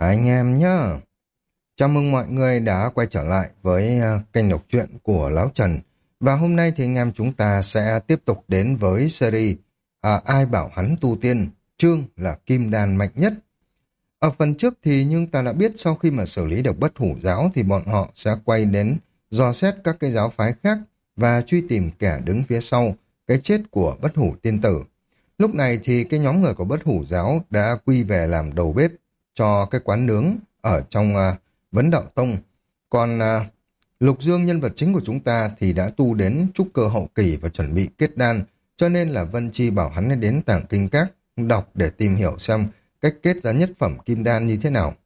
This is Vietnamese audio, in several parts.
Anh em nhá. Chào mừng mọi người đã quay trở lại với kênh đọc truyện của Lão Trần. Và hôm nay thì anh em chúng ta sẽ tiếp tục đến với series Ai bảo hắn tu tiên, chương là Kim Đan mạnh nhất. Ở phần trước thì nhưng ta đã biết sau khi mà xử lý được Bất Hủ giáo thì bọn họ sẽ quay đến dò xét các cái giáo phái khác và truy tìm kẻ đứng phía sau cái chết của Bất Hủ tiên tử. Lúc này thì cái nhóm người của Bất Hủ giáo đã quy về làm đầu bếp cho cái quán nướng ở trong Vấn Đạo Tông. Còn Lục Dương nhân vật chính của chúng ta thì đã tu đến trúc cơ hậu kỳ và chuẩn bị kết đan, cho nên là Vân Chi bảo hắn đến Tàng Kinh Các đọc để tìm hiểu xem cách kết ra nhất phẩm kim đan như thế nào.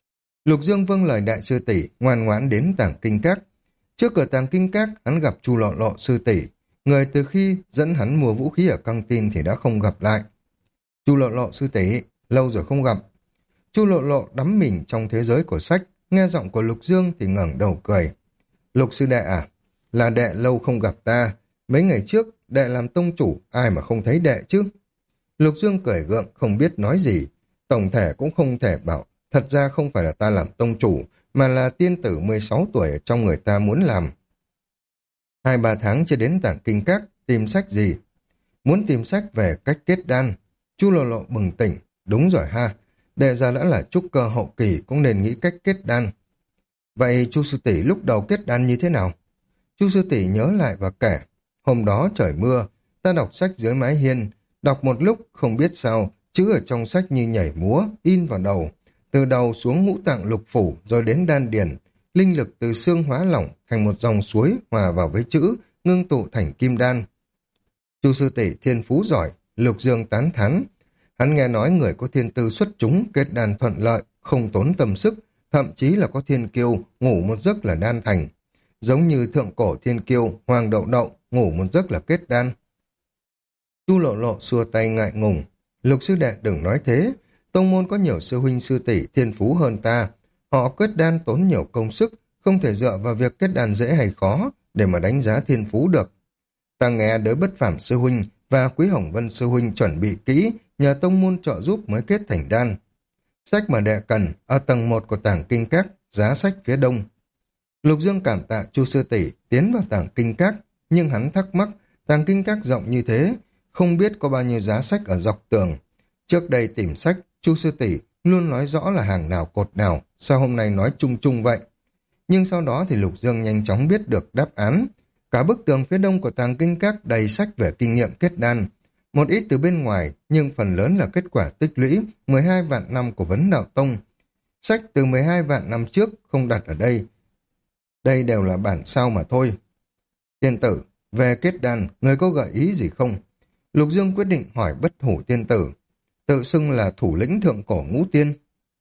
Lục Dương vâng lời đại sư tỷ, ngoan ngoãn đến Tàng Kinh Các. Trước cửa Tàng Kinh Các, hắn gặp Chu Lộ Lộ sư tỷ, người từ khi dẫn hắn mua vũ khí ở căng tin thì đã không gặp lại. Chu Lộ Lộ sư tỷ, lâu rồi không gặp. Chu Lộ Lộ đắm mình trong thế giới của sách, nghe giọng của Lục Dương thì ngẩng đầu cười. Lục sư đệ à, là đệ lâu không gặp ta, mấy ngày trước đệ làm tông chủ, ai mà không thấy đệ chứ. Lục Dương cười gượng không biết nói gì, tổng thể cũng không thể bảo, thật ra không phải là ta làm tông chủ, mà là tiên tử 16 tuổi ở trong người ta muốn làm. 2-3 tháng chưa đến Tàng Kinh Các, tìm sách gì? Muốn tìm sách về cách kết đan. Chu Lộ Lộ bừng tỉnh, đúng rồi ha, đệ ra đã là trúc cơ hậu kỳ cũng nên nghĩ cách kết đan. Vậy Chu sư tỷ lúc đầu kết đan như thế nào? Chu sư tỷ nhớ lại và kể, hôm đó trời mưa, ta đọc sách dưới mái hiên, đọc một lúc không biết sao, chữ ở trong sách như nhảy múa, in vào đầu, từ đầu xuống ngũ tạng lục phủ rồi đến đan điền, linh lực từ xương hóa lỏng thành một dòng suối hòa vào với chữ, ngưng tụ thành kim đan. Chu sư tỷ thiên phú giỏi, Lục Dương tán thán. Hắn nghe nói người có thiên tư xuất chúng, kết đan thuận lợi, không tốn tâm sức, thậm chí là có thiên kiêu, ngủ một giấc là đan thành. Giống như thượng cổ thiên kiêu, Hoàng Đậu Đậu, ngủ một giấc là kết đan. Chu Lộ Lộ xua tay ngại ngùng. Lục sư đệ đừng nói thế, tông môn có nhiều sư huynh sư tỷ thiên phú hơn ta. Họ kết đan tốn nhiều công sức, không thể dựa vào việc kết đan dễ hay khó để mà đánh giá thiên phú được. Ta nghe đới Bất Phàm sư huynh và Quý Hồng Vân sư huynh chuẩn bị kỹ, nhờ tông môn trợ giúp mới kết thành đan. Sách mà đệ cần ở tầng 1 của Tàng Kinh Các, giá sách phía đông. Lục Dương cảm tạ Chu sư tỷ tiến vào Tàng Kinh Các, nhưng hắn thắc mắc, Tàng Kinh Các rộng như thế, không biết có bao nhiêu giá sách ở dọc tường. Trước đây tìm sách, Chu sư tỷ luôn nói rõ là hàng nào cột nào, sao hôm nay nói chung chung vậy? Nhưng sau đó thì Lục Dương nhanh chóng biết được đáp án. Cả bức tường phía đông của Tàng Kinh Các đầy sách về kinh nghiệm kết đan. Một ít từ bên ngoài, nhưng phần lớn là kết quả tích lũy 12 vạn năm của Vấn Đạo Tông. Sách từ 12 vạn năm trước không đặt ở đây. Đây đều là bản sao mà thôi. Tiên tử, về kết đan, người có gợi ý gì không? Lục Dương quyết định hỏi Bất Hủ tiên tử. Tự xưng là thủ lĩnh thượng cổ ngũ tiên.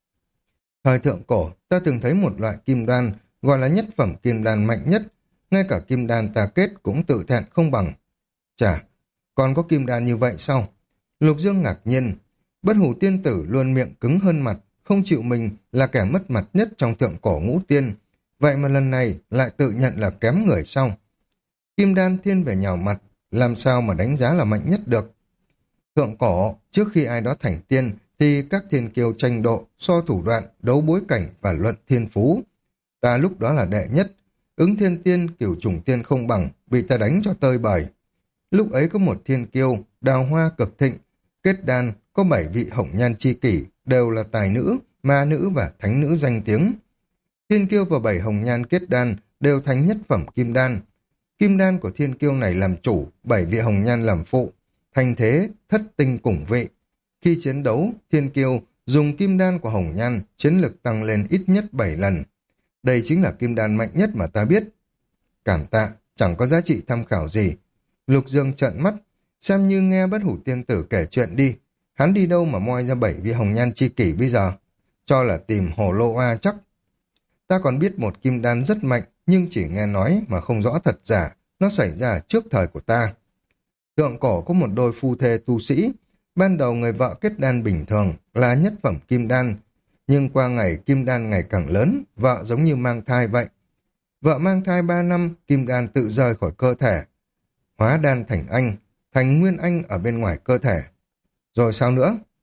Thời thượng cổ, ta từng thấy một loại kim đan, gọi là nhất phẩm kim đan mạnh nhất. Ngay cả kim đan ta kết cũng tự thẹn không bằng. Chà, còn có kim đan như vậy sao? Lục Dương ngạc nhiên. Bất Hủ tiên tử luôn miệng cứng hơn mặt, không chịu mình là kẻ mất mặt nhất trong thượng cổ ngũ tiên. Vậy mà lần này lại tự nhận là kém người sao? Kim đan thiên về nhào mặt, làm sao mà đánh giá là mạnh nhất được? Thượng cổ, trước khi ai đó thành tiên, thì các thiên kiêu tranh độ, so thủ đoạn, đấu bối cảnh và luận thiên phú. Ta lúc đó là đệ nhất, ứng thiên tiên, cửu trùng tiên không bằng, bị ta đánh cho tơi bời. Lúc ấy có một thiên kiêu, đào hoa cực thịnh, kết đan, có 7 vị hồng nhan chi kỷ, đều là tài nữ, ma nữ và thánh nữ danh tiếng. Thiên kiêu và 7 hồng nhan kết đan đều thành nhất phẩm kim đan. Kim đan của thiên kiêu này làm chủ, 7 vị hồng nhan làm phụ, thành thế thất tinh cùng vị. Khi chiến đấu, thiên kiêu dùng kim đan của hồng nhan, chiến lực tăng lên ít nhất 7 lần. Đây chính là kim đan mạnh nhất mà ta biết. Cảm tạ, chẳng có giá trị tham khảo gì. Lục Dương trợn mắt, xem như nghe Bất Hủ tiên tử kể chuyện đi. Hắn đi đâu mà moi ra 7 vị hồng nhan chi kỷ bây giờ? Cho là tìm hồ lô oa chắc. Ta còn biết một kim đan rất mạnh, nhưng chỉ nghe nói mà không rõ thật giả. Nó xảy ra trước thời của ta. Thượng cổ có một đôi phu thê tu sĩ. Ban đầu người vợ kết đan bình thường là nhất phẩm kim đan. Nhưng qua ngày kim đan ngày càng lớn, vợ giống như mang thai vậy. Vợ mang thai 3 năm, kim đan tự rời khỏi cơ thể. Hóa đan thành anh, thành nguyên anh ở bên ngoài cơ thể. Rồi sao nữa?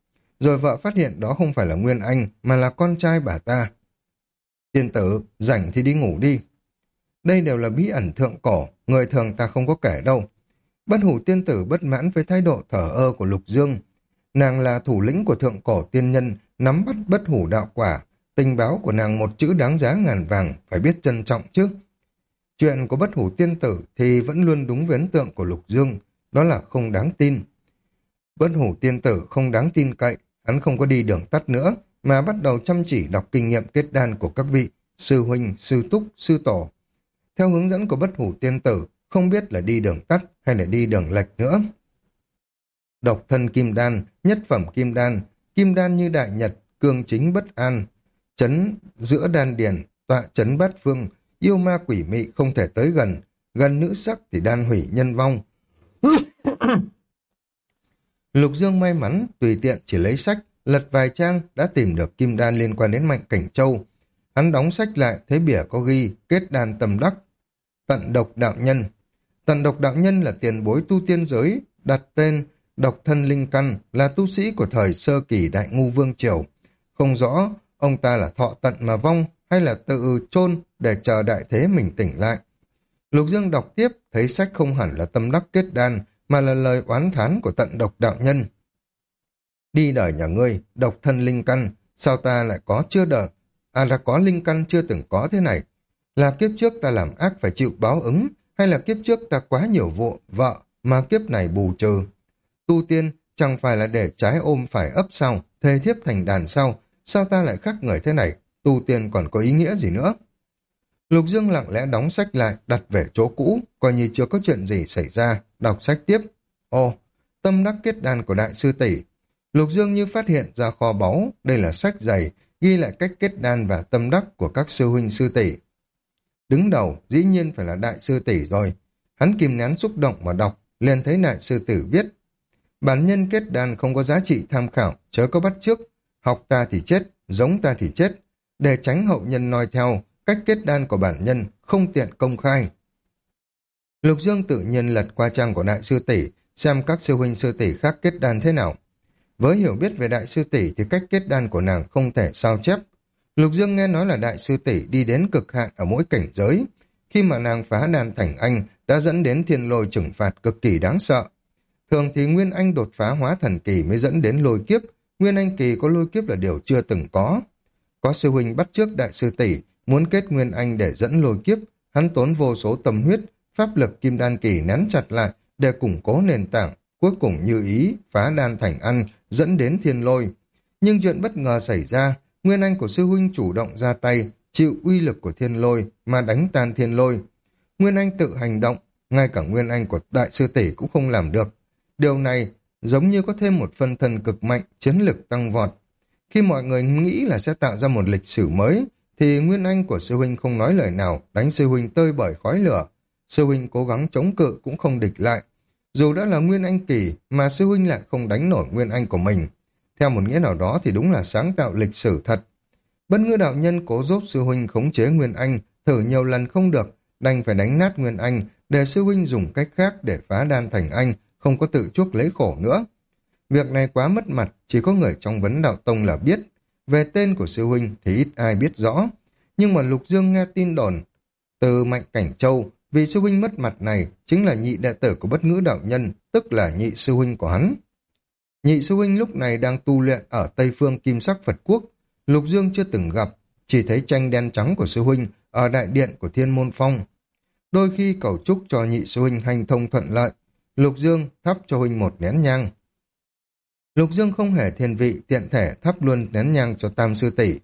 rồi vợ phát hiện đó không phải là Nguyên Anh, mà là con trai bà ta. Tiên tử, rảnh thì đi ngủ đi. Đây đều là bí ẩn thượng cổ, người thường ta không có kể đâu. Bất hủ tiên tử bất mãn với thái độ thờ ơ của Lục Dương. Nàng là thủ lĩnh của thượng cổ tiên nhân, nắm bắt bất hủ đạo quả. Tình báo của nàng một chữ đáng giá ngàn vàng, phải biết trân trọng chứ. Chuyện của bất hủ tiên tử thì vẫn luôn đúng với ấn tượng của Lục Dương, đó là không đáng tin. Bất hủ tiên tử không đáng tin cậy, hắn không có đi đường tắt nữa, mà bắt đầu chăm chỉ đọc kinh nghiệm kết đan của các vị, sư huynh, sư túc, sư tổ. Theo hướng dẫn của bất hủ tiên tử, không biết là đi đường tắt hay là đi đường lệch nữa. Độc thân kim đan, nhất phẩm kim đan như đại nhật, cương chính bất an, chấn giữa đan điền, tọa chấn bát phương, yêu ma quỷ mị không thể tới gần, gần nữ sắc thì đan hủy nhân vong. Lục Dương may mắn, tùy tiện chỉ lấy sách, lật vài trang đã tìm được kim đan liên quan đến Mạnh Cảnh Châu. Hắn đóng sách lại, thấy bìa có ghi, kết đan tâm đắc. Tận độc đạo nhân. Tận độc đạo nhân là tiền bối tu tiên giới, đặt tên độc thân linh căn, là tu sĩ của thời sơ kỳ đại ngu vương triều. Không rõ ông ta là thọ tận mà vong hay là tự chôn để chờ đại thế mình tỉnh lại. Lục Dương đọc tiếp, thấy sách không hẳn là tâm đắc kết đan, mà là lời oán thán của tận độc đạo nhân. Đi đời nhà ngươi, độc thân linh căn, sao ta lại có chưa đời? Là có linh căn chưa từng có thế này. Là kiếp trước ta làm ác phải chịu báo ứng, hay là kiếp trước ta quá nhiều vụ, vợ, mà kiếp này bù trừ. Tu tiên chẳng phải là để trái ôm phải ấp sau, thề thiếp thành đàn sau, sao ta lại khác người thế này, tu tiên còn có ý nghĩa gì nữa? Lục Dương lặng lẽ đóng sách lại, đặt về chỗ cũ, coi như chưa có chuyện gì xảy ra, đọc sách tiếp. Ồ, tâm đắc kết đan của đại sư tỷ. Lục Dương như phát hiện ra kho báu, đây là sách dày, ghi lại cách kết đan và tâm đắc của các sư huynh sư tỷ. Đứng đầu, dĩ nhiên phải là đại sư tỷ rồi. Hắn kìm nén xúc động mà đọc, liền thấy đại sư tử viết. Bản nhân kết đan không có giá trị tham khảo, chớ có bắt chước. Học ta thì chết, giống ta thì chết. Để tránh hậu nhân noi theo, cách kết đan của bản nhân không tiện công khai. Lục Dương tự nhiên lật qua trang của đại sư tỷ, xem các sư huynh sư tỷ khác kết đan thế nào. Với hiểu biết về đại sư tỷ thì cách kết đan của nàng không thể sao chép. Lục Dương nghe nói là đại sư tỷ đi đến cực hạn ở mỗi cảnh giới. Khi mà nàng phá đan thành anh đã dẫn đến thiên lôi trừng phạt cực kỳ đáng sợ. Thường thì Nguyên Anh đột phá hóa thần kỳ mới dẫn đến lôi kiếp, Nguyên Anh kỳ có lôi kiếp là điều chưa từng có. Có sư huynh bắt chước đại sư tỷ, muốn kết Nguyên Anh để dẫn lôi kiếp, hắn tốn vô số tâm huyết, pháp lực kim đan kỳ nén chặt lại để củng cố nền tảng, cuối cùng như ý, phá đan thành ăn, dẫn đến thiên lôi. Nhưng chuyện bất ngờ xảy ra, Nguyên Anh của sư huynh chủ động ra tay, chịu uy lực của thiên lôi mà đánh tan thiên lôi. Nguyên Anh tự hành động, ngay cả Nguyên Anh của đại sư tỷ cũng không làm được. Điều này giống như có thêm một phân thân cực mạnh, chiến lực tăng vọt. Khi mọi người nghĩ là sẽ tạo ra một lịch sử mới, thì Nguyên Anh của sư huynh không nói lời nào, đánh sư huynh tơi bời khói lửa. Sư huynh cố gắng chống cự cũng không địch lại. Dù đã là Nguyên Anh kỳ mà sư huynh lại không đánh nổi Nguyên Anh của mình. Theo một nghĩa nào đó thì đúng là sáng tạo lịch sử thật. Bất Ngư đạo nhân cố giúp sư huynh khống chế Nguyên Anh, thử nhiều lần không được, đành phải đánh nát Nguyên Anh, để sư huynh dùng cách khác để phá đan thành anh, không có tự chuốc lấy khổ nữa. Việc này quá mất mặt, chỉ có người trong vấn đạo tông là biết. Về tên của sư huynh thì ít ai biết rõ. Nhưng mà Lục Dương nghe tin đồn từ Mạnh Cảnh Châu, vì sư huynh mất mặt này chính là nhị đệ tử của Bất Ngữ đạo nhân, tức là nhị sư huynh của hắn. Nhị sư huynh lúc này đang tu luyện ở Tây Phương Kim Sắc Phật Quốc. Lục Dương chưa từng gặp, chỉ thấy tranh đen trắng của sư huynh ở đại điện của Thiên Môn Phong. Đôi khi cầu chúc cho nhị sư huynh hành thông thuận lợi, Lục Dương thắp cho huynh một nén nhang. Lục Dương không hề thiên vị, tiện thể thắp luôn nén nhang cho tam sư tỷ.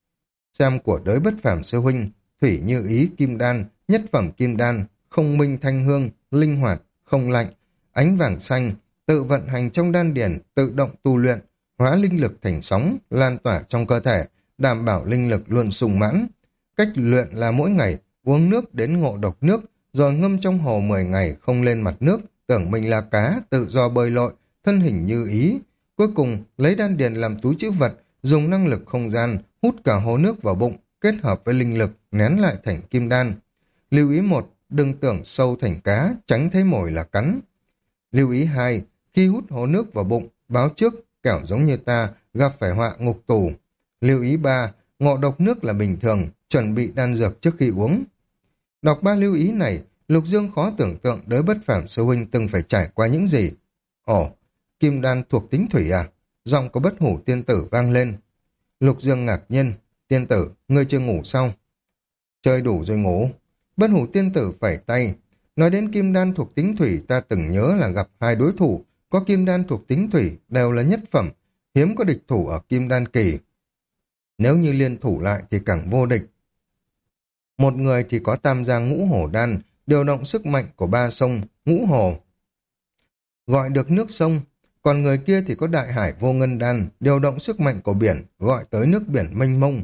Xem của đới bất phàm sư huynh, thủy như ý kim đan, nhất phẩm kim đan, không minh thanh hương, linh hoạt, không lạnh, ánh vàng xanh, tự vận hành trong đan điển, tự động tu luyện, hóa linh lực thành sóng, lan tỏa trong cơ thể, đảm bảo linh lực luôn sung mãn. Cách luyện là mỗi ngày uống nước đến ngộ độc nước, rồi ngâm trong hồ 10 ngày không lên mặt nước, tưởng mình là cá, tự do bơi lội, thân hình như ý. Cuối cùng, lấy đan điền làm túi trữ vật, dùng năng lực không gian, hút cả hồ nước vào bụng, kết hợp với linh lực, nén lại thành kim đan. Lưu ý 1, đừng tưởng sâu thành cá, tránh thấy mồi là cắn. Lưu ý 2, khi hút hồ nước vào bụng, báo trước, kẻo giống như ta, gặp phải họa ngục tù. Lưu ý 3, ngộ độc nước là bình thường, chuẩn bị đan dược trước khi uống. Đọc 3 lưu ý này, Lục Dương khó tưởng tượng đới Bất Phàm sư huynh từng phải trải qua những gì. Ồ, kim đan thuộc tính thủy à? Giọng của Bất Hủ tiên tử vang lên. Lục Dương ngạc nhiên, tiên tử, ngươi chưa ngủ sao? Chơi đủ rồi ngủ. Bất Hủ tiên tử phẩy tay. Nói đến kim đan thuộc tính thủy, ta từng nhớ là gặp 2 đối thủ, có kim đan thuộc tính thủy, đều là nhất phẩm, hiếm có địch thủ ở kim đan kỳ. Nếu như liên thủ lại thì càng vô địch. Một người thì có tam giang ngũ hổ đan, điều động sức mạnh của 3 sông, ngũ hồ, gọi được nước sông, còn người kia thì có đại hải vô ngân đan, điều động sức mạnh của biển, gọi tới nước biển mênh mông.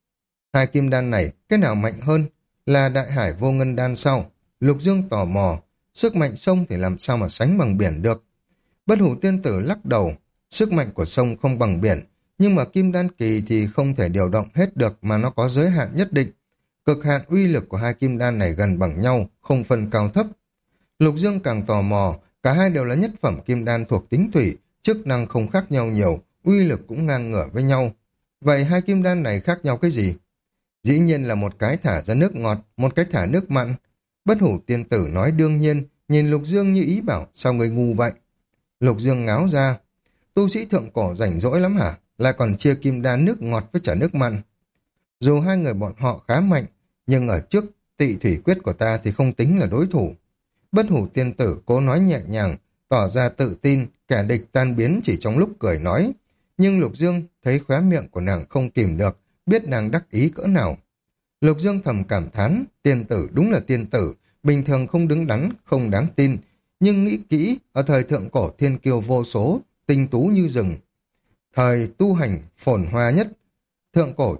2 kim đan này, cái nào mạnh hơn? Là đại hải vô ngân đan sau. Lục Dương tò mò, sức mạnh sông thì làm sao mà sánh bằng biển được. Bất Hủ tiên tử lắc đầu, sức mạnh của sông không bằng biển, nhưng mà kim đan kỳ thì không thể điều động hết được mà nó có giới hạn nhất định. Cực hạn uy lực của 2 kim đan này gần bằng nhau, không phân cao thấp. Lục Dương càng tò mò, cả hai đều là nhất phẩm kim đan thuộc tính thủy, chức năng không khác nhau nhiều, uy lực cũng ngang ngửa với nhau. Vậy 2 kim đan này khác nhau cái gì? Dĩ nhiên là một cái thả ra nước ngọt, một cái thả nước mặn. Bất Hủ tiên tử nói đương nhiên, nhìn Lục Dương như ý bảo, sao người ngu vậy? Lục Dương ngáo ra, tu sĩ thượng cổ rảnh rỗi lắm hả? Lại còn chia kim đan nước ngọt với chả nước mặn. Dù hai người bọn họ khá mạnh, nhưng ở trước tị thủy quyết của ta thì không tính là đối thủ. Bất Hủ tiên tử cố nói nhẹ nhàng, tỏ ra tự tin, kẻ địch tan biến chỉ trong lúc cười nói. Nhưng Lục Dương thấy khóe miệng của nàng không kìm được, biết nàng đắc ý cỡ nào. Lục Dương thầm cảm thán, tiên tử đúng là tiên tử, bình thường không đứng đắn, không đáng tin. Nhưng nghĩ kỹ, ở thời thượng cổ thiên kiêu vô số, tinh tú như rừng. Thời tu hành phồn hoa nhất, thượng cổ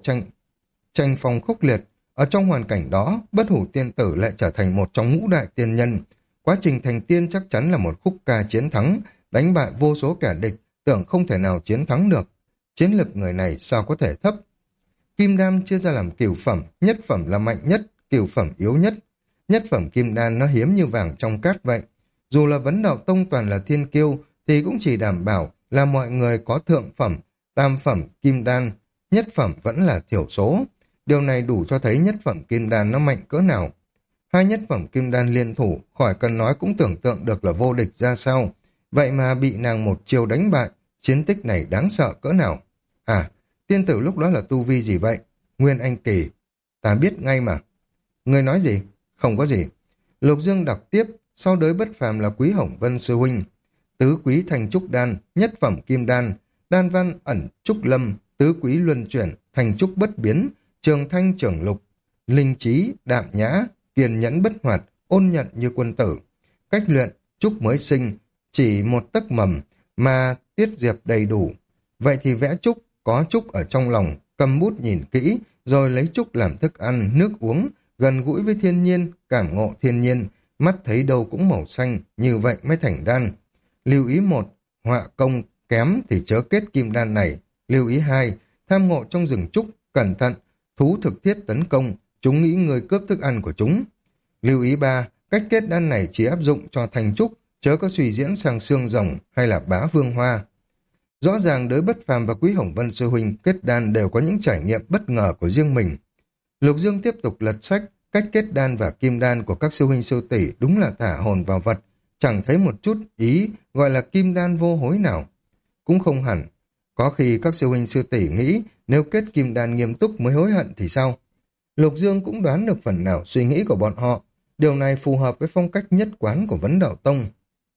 tranh phong khốc liệt. Ở trong hoàn cảnh đó, Bất Hủ tiên tử lại trở thành một trong ngũ đại tiên nhân. Quá trình thành tiên chắc chắn là một khúc ca chiến thắng, đánh bại vô số kẻ địch, tưởng không thể nào chiến thắng được. Chiến lực người này sao có thể thấp? Kim đan chia ra làm cửu phẩm, nhất phẩm là mạnh nhất, cửu phẩm yếu nhất. Nhất phẩm kim đan nó hiếm như vàng trong cát vậy. Dù là vấn đạo tông toàn là thiên kiêu, thì cũng chỉ đảm bảo là mọi người có thượng phẩm, tam phẩm kim đan, nhất phẩm vẫn là thiểu số. Điều này đủ cho thấy nhất phẩm kim đan nó mạnh cỡ nào. 2 nhất phẩm kim đan liên thủ, khỏi cần nói cũng tưởng tượng được là vô địch ra sao. Vậy mà bị nàng một chiều đánh bại, chiến tích này đáng sợ cỡ nào. À, tiên tử lúc đó là tu vi gì vậy? Nguyên Anh kỳ. Ta biết ngay mà. Người nói gì? Không có gì. Lục Dương đọc tiếp, sau đới Bất Phàm là Quý Hồng Vân sư huynh. Tứ quý thành trúc đan, nhất phẩm kim đan, đan văn ẩn trúc lâm, tứ quý luân chuyển, thành trúc bất biến, trường thanh trưởng lục, linh trí, đạm nhã, kiên nhẫn bất hoạt, ôn nhận như quân tử. Cách luyện, trúc mới sinh, chỉ một tấc mầm, mà tiết diệp đầy đủ. Vậy thì vẽ trúc, có trúc ở trong lòng, cầm bút nhìn kỹ, rồi lấy trúc làm thức ăn, nước uống, gần gũi với thiên nhiên, cảm ngộ thiên nhiên, mắt thấy đâu cũng màu xanh, như vậy mới thành đan. Lưu ý 1, họa công kém thì chớ kết kim đan này. Lưu ý 2, tham ngộ trong rừng trúc, cẩn thận, thú thực thiết tấn công, chúng nghĩ người cướp thức ăn của chúng. Lưu ý 3, cách kết đan này chỉ áp dụng cho thành trúc, chớ có suy diễn sang xương rồng hay là bá vương hoa. Rõ ràng đới Bất Phàm và Quý Hồng Vân sư huynh kết đan đều có những trải nghiệm bất ngờ của riêng mình. Lục Dương tiếp tục lật sách, cách kết đan và kim đan của các sư huynh sư tỷ đúng là thả hồn vào vật, chẳng thấy một chút ý gọi là kim đan vô hối nào. Cũng không hẳn, có khi các sư huynh sư tỷ nghĩ nếu kết kim đan nghiêm túc mới hối hận thì sao? Lục Dương cũng đoán được phần nào suy nghĩ của bọn họ, điều này phù hợp với phong cách nhất quán của Vấn Đạo Tông.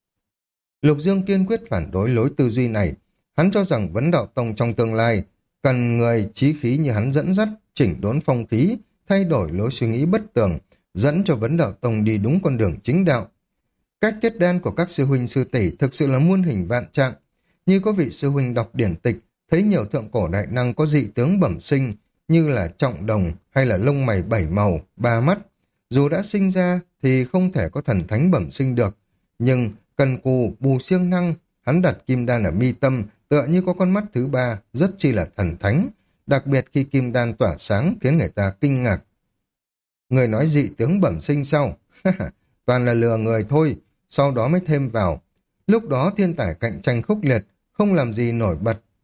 Lục Dương kiên quyết phản đối lối tư duy này, hắn cho rằng Vấn Đạo Tông trong tương lai cần người chí khí như hắn dẫn dắt, chỉnh đốn phong khí, thay đổi lối suy nghĩ bất tường, dẫn cho Vấn Đạo Tông đi đúng con đường chính đạo. Cách kết đan của các sư huynh sư tỷ thực sự là muôn hình vạn trạng, như có vị sư huynh đọc điển tịch, thấy nhiều thượng cổ đại năng có dị tướng bẩm sinh, như là trọng đồng hay là lông mày 7 màu, 3 mắt. Dù đã sinh ra thì không thể có thần thánh bẩm sinh được, nhưng cần cù bù siêng năng, hắn đặt kim đan ở mi tâm, tựa như có con mắt thứ 3, rất chi là thần thánh, đặc biệt khi kim đan tỏa sáng khiến người ta kinh ngạc. Người nói dị tướng bẩm sinh sao? Toàn là lừa người thôi, sau đó mới thêm vào. Lúc đó thiên tài cạnh tranh khốc liệt, không làm gì nổi bật,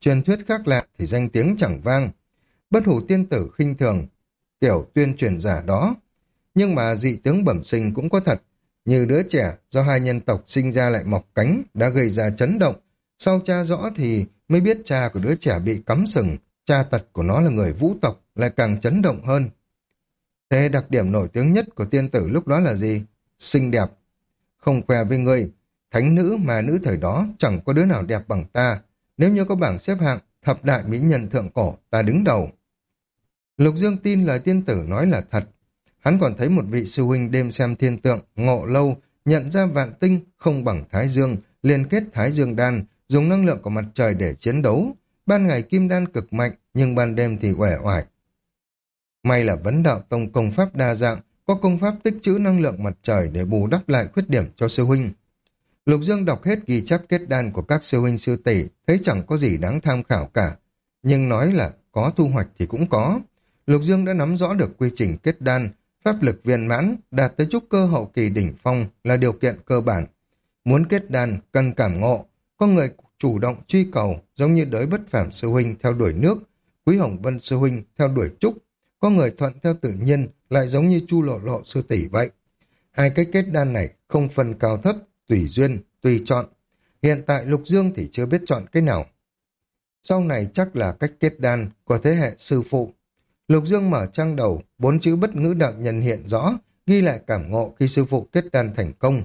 truyền thuyết khác lạ thì danh tiếng chẳng vang. Bất hủ tiên tử khinh thường kiểu tuyên truyền giả đó. Nhưng mà dị tướng bẩm sinh cũng có thật, như đứa trẻ do hai nhân tộc sinh ra lại mọc cánh đã gây ra chấn động. Sau tra rõ thì mới biết cha của đứa trẻ bị cắm sừng, cha tật của nó là người vũ tộc, lại càng chấn động hơn. Thế đặc điểm nổi tiếng nhất của tiên tử lúc đó là gì? Xinh đẹp. Không khoe với ngươi, thánh nữ mà nữ thời đó chẳng có đứa nào đẹp bằng ta. Nếu như có bảng xếp hạng, thập đại mỹ nhân thượng cổ, ta đứng đầu. Lục Dương tin lời tiên tử nói là thật. Hắn còn thấy một vị sư huynh đêm xem thiên tượng, ngộ lâu, nhận ra vạn tinh không bằng Thái Dương, liên kết Thái Dương đan, dùng năng lượng của mặt trời để chiến đấu. Ban ngày kim đan cực mạnh, nhưng ban đêm thì uể oải. May là vấn đạo tông công pháp đa dạng, có công pháp tích trữ năng lượng mặt trời để bù đắp lại khuyết điểm cho sư huynh. Lục Dương đọc hết ghi chép kết đan của các sư huynh sư tỷ, thấy chẳng có gì đáng tham khảo cả. Nhưng nói là có thu hoạch thì cũng có. Lục Dương đã nắm rõ được quy trình kết đan, pháp lực viên mãn, đạt tới trúc cơ hậu kỳ đỉnh phong là điều kiện cơ bản. Muốn kết đan, cần cảm ngộ, có người chủ động truy cầu, giống như Đới Bất Phàm sư huynh theo đuổi nước, Quý Hồng Vân sư huynh theo đuổi trúc, có người thuận theo tự nhiên, lại giống như Chu Lộ Lộ sư tỷ vậy. Hai cách kết đan này không phân cao thấp, tùy duyên, tùy chọn. Hiện tại Lục Dương thì chưa biết chọn cái nào. Sau này chắc là cách kết đan của thế hệ sư phụ. Lục Dương mở trang đầu, 4 chữ Bất Ngữ Đạo Nhân hiện rõ, ghi lại cảm ngộ khi sư phụ kết đan thành công.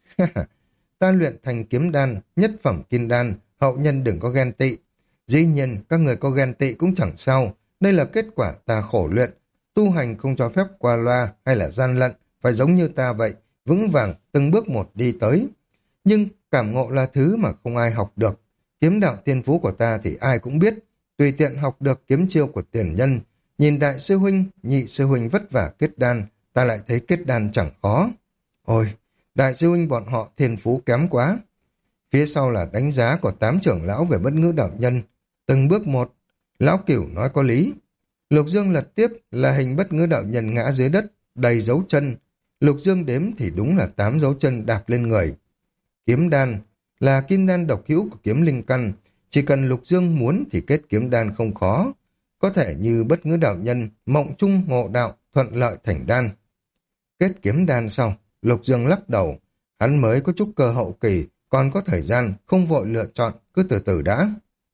Ta luyện thành kiếm đan, nhất phẩm kim đan, hậu nhân đừng có ghen tị. Dĩ nhiên, các người có ghen tị cũng chẳng sao, đây là kết quả ta khổ luyện. Tu hành không cho phép qua loa hay là gian lận, phải giống như ta vậy, vững vàng, từng bước một đi tới. Nhưng cảm ngộ là thứ mà không ai học được. Kiếm đạo tiên phú của ta thì ai cũng biết, tùy tiện học được kiếm chiêu của tiền nhân. Nhìn đại sư huynh, nhị sư huynh vất vả kết đan, ta lại thấy kết đan chẳng khó. Ôi, đại sư huynh bọn họ thiên phú kém quá. Phía sau là đánh giá của 8 trưởng lão về Bất Ngữ Đạo Nhân. Từng bước một, lão Cửu nói có lý. Lục Dương lật tiếp là hình Bất Ngữ Đạo Nhân ngã dưới đất, đầy dấu chân. Lục Dương đếm thì đúng là 8 dấu chân đạp lên người. Kiếm đan là kim đan độc hữu của kiếm linh căn. Chỉ cần Lục Dương muốn thì kết kiếm đan không khó. Có thể như Bất Ngữ Đạo Nhân, mộng chung ngộ đạo, thuận lợi thành đan. Kết kiếm đan sau, Lục Dương lắc đầu. Hắn mới có chút cơ hậu kỳ, còn có thời gian, không vội lựa chọn, cứ từ từ đã.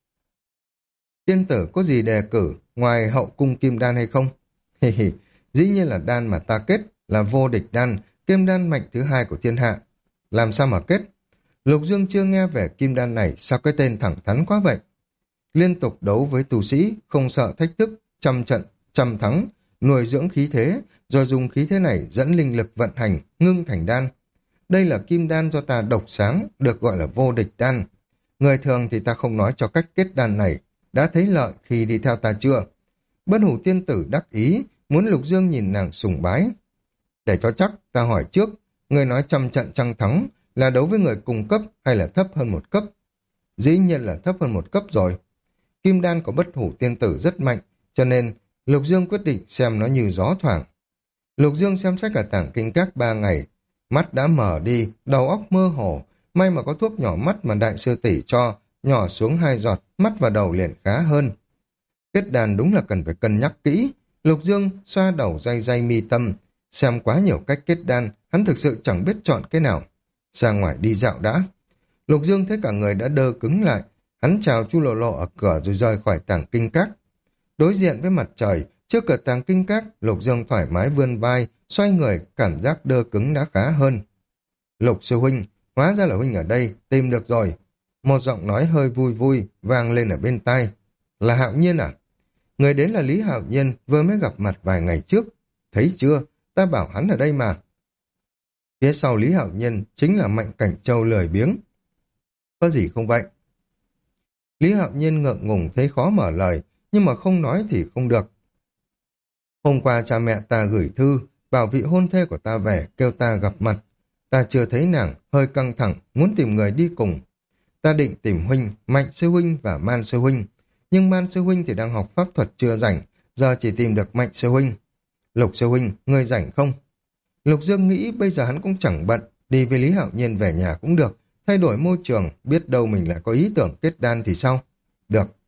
Tiên tử có gì đề cử ngoài hậu cung kim đan hay không? Hì hì, dĩ nhiên là đan mà ta kết là vô địch đan, kim đan mạnh thứ 2 của thiên hạ. Làm sao mà kết? Lục Dương chưa nghe về kim đan này, sao cái tên thẳng thắn quá vậy? Liên tục đấu với tu sĩ, không sợ thách thức, trăm trận, trăm thắng, nuôi dưỡng khí thế, rồi dùng khí thế này dẫn linh lực vận hành, ngưng thành đan. Đây là kim đan do ta độc sáng, được gọi là vô địch đan. Người thường thì ta không nói cho cách kết đan này, đã thấy lợi khi đi theo ta chưa? Bất hủ tiên tử đắc ý, muốn Lục Dương nhìn nàng sùng bái. Để cho chắc, ta hỏi trước, người nói trăm trận trăm thắng là đấu với người cùng cấp hay là thấp hơn một cấp? Dĩ nhiên là thấp hơn một cấp rồi. Kim đan của bất hủ tiên tử rất mạnh, cho nên Lục Dương quyết định xem nó như gió thoảng. Lục Dương xem sách ở tảng kinh các 3 ngày, mắt đã mở đi, đầu óc mơ hồ, may mà có thuốc nhỏ mắt mà đại sư tỷ cho, nhỏ xuống 2 giọt, mắt và đầu liền khá hơn. Kết đàn đúng là cần phải cân nhắc kỹ. Lục Dương xoa đầu day day mi tâm, xem quá nhiều cách kết đan, hắn thực sự chẳng biết chọn cái nào. Ra ngoài đi dạo đã. Lục Dương thấy cả người đã đơ cứng lại, hắn chào Chu Lộ Lộ ở cửa rồi rời khỏi tảng kinh các. Đối diện với mặt trời, trước cửa tảng kinh các, Lục Dương thoải mái vươn vai, xoay người, cảm giác đơ cứng đã khá hơn. Lục sư huynh, hóa ra là huynh ở đây, tìm được rồi. Một giọng nói hơi vui vui, vang lên ở bên tai. Là Hạo Nhiên à? Người đến là Lý Hạo Nhiên, vừa mới gặp mặt vài ngày trước. Thấy chưa, ta bảo hắn ở đây mà. Phía sau Lý Hạo Nhiên chính là Mạnh Cảnh Châu lười biếng. Có gì không vậy? Lý Hạo Nhiên ngượng ngùng thấy khó mở lời, nhưng mà không nói thì không được. Hôm qua cha mẹ ta gửi thư, bảo vị hôn thê của ta về, kêu ta gặp mặt. Ta chưa thấy nàng, hơi căng thẳng, muốn tìm người đi cùng. Ta định tìm huynh, Mạnh sư huynh và Man sư huynh. Nhưng Man sư huynh thì đang học pháp thuật chưa rảnh, giờ chỉ tìm được Mạnh sư huynh. Lục sư huynh, ngươi rảnh không? Lục Dương nghĩ bây giờ hắn cũng chẳng bận, đi với Lý Hạo Nhiên về nhà cũng được, thay đổi môi trường, biết đâu mình lại có ý tưởng kết đan thì sao? Được,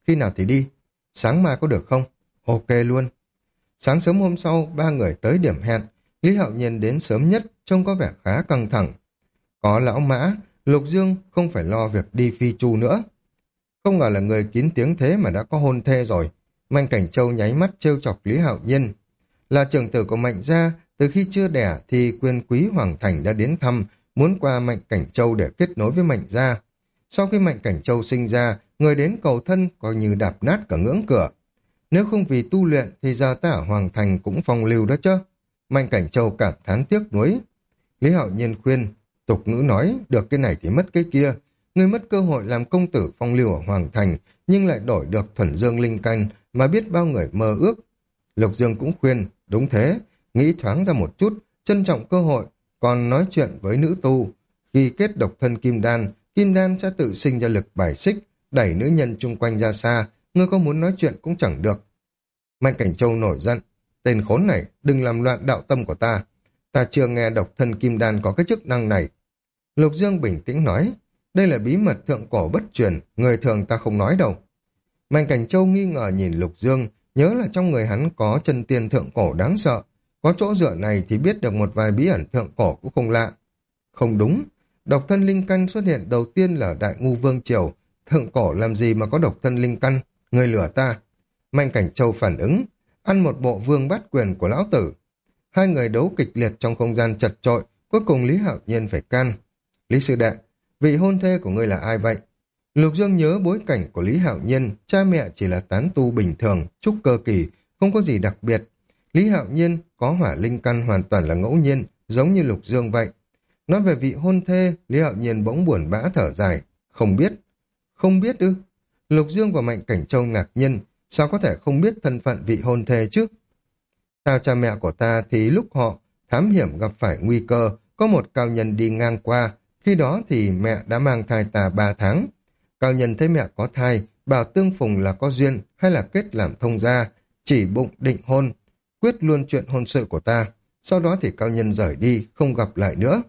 khi nào thì đi? Sáng mai có được không? Ok luôn. Sáng sớm hôm sau, ba người tới điểm hẹn. Lý Hạo Nhiên đến sớm nhất, trông có vẻ khá căng thẳng. Có lão Mã, Lục Dương không phải lo việc đi phi chu nữa. Không ngờ là người kín tiếng thế mà đã có hôn thê rồi. Mạnh Cảnh Châu nháy mắt trêu chọc Lý Hạo Nhiên. Là trưởng tử của Mạnh gia, từ khi chưa đẻ thì quyền quý Hoàng Thành đã đến thăm, muốn qua Mạnh Cảnh Châu để kết nối với Mạnh gia. Sau khi Mạnh Cảnh Châu sinh ra, người đến cầu thân coi như đạp nát cả ngưỡng cửa. Nếu không vì tu luyện thì giờ ta ở Hoàng Thành cũng phong lưu đó chứ. Mạnh Cảnh Châu cảm thán tiếc nuối. Lý Hạo Nhiên khuyên, tục ngữ nói, được cái này thì mất cái kia. Người mất cơ hội làm công tử phong lưu ở Hoàng Thành, nhưng lại đổi được thuần dương linh canh mà biết bao người mơ ước. Lục Dương cũng khuyên, đúng thế, nghĩ thoáng ra một chút, trân trọng cơ hội, còn nói chuyện với nữ tu. Khi kết độc thân Kim Đan sẽ tự sinh ra lực bài xích, đẩy nữ nhân chung quanh ra xa, ngươi có muốn nói chuyện cũng chẳng được. Mạnh Cảnh Châu nổi giận, tên khốn này, đừng làm loạn đạo tâm của ta. Ta chưa nghe độc thân Kim Đan có cái chức năng này. Lục Dương bình tĩnh nói, đây là bí mật thượng cổ bất truyền, người thường ta không nói đâu. Mạnh Cảnh Châu nghi ngờ nhìn Lục Dương, nhớ là trong người hắn có chân tiên thượng cổ đáng sợ. Có chỗ dựa này thì biết được một vài bí ẩn thượng cổ cũng không lạ. Không đúng, độc thân linh căn xuất hiện đầu tiên là Đại Ngu Vương Triều. Thượng cổ làm gì mà có độc thân linh căn? Người lừa ta. Mạnh Cảnh Châu phản ứng, ăn một bộ vương bát quyền của lão tử. Hai người đấu kịch liệt trong không gian chật chội, cuối cùng Lý Hạo Nhiên phải can. Lý sư đệ, vị hôn thê của ngươi là ai vậy? Lục Dương nhớ bối cảnh của Lý Hạo Nhiên, cha mẹ chỉ là tán tu bình thường, trúc cơ kỳ, không có gì đặc biệt. Lý Hạo Nhiên có hỏa linh căn hoàn toàn là ngẫu nhiên, giống như Lục Dương vậy. Nói về vị hôn thê, Lý Hạo Nhiên bỗng buồn bã thở dài. Không biết. Không biết ư? Lục Dương và Mạnh Cảnh Châu ngạc nhiên, sao có thể không biết thân phận vị hôn thê chứ? Theo cha mẹ của ta thì lúc họ thám hiểm gặp phải nguy cơ, có một cao nhân đi ngang qua, khi đó thì mẹ đã mang thai ta 3 tháng. Cao nhân thấy mẹ có thai, bảo tương phùng là có duyên hay là kết làm thông gia, chỉ bụng định hôn, quyết luôn chuyện hôn sự của ta. Sau đó thì cao nhân rời đi, không gặp lại nữa.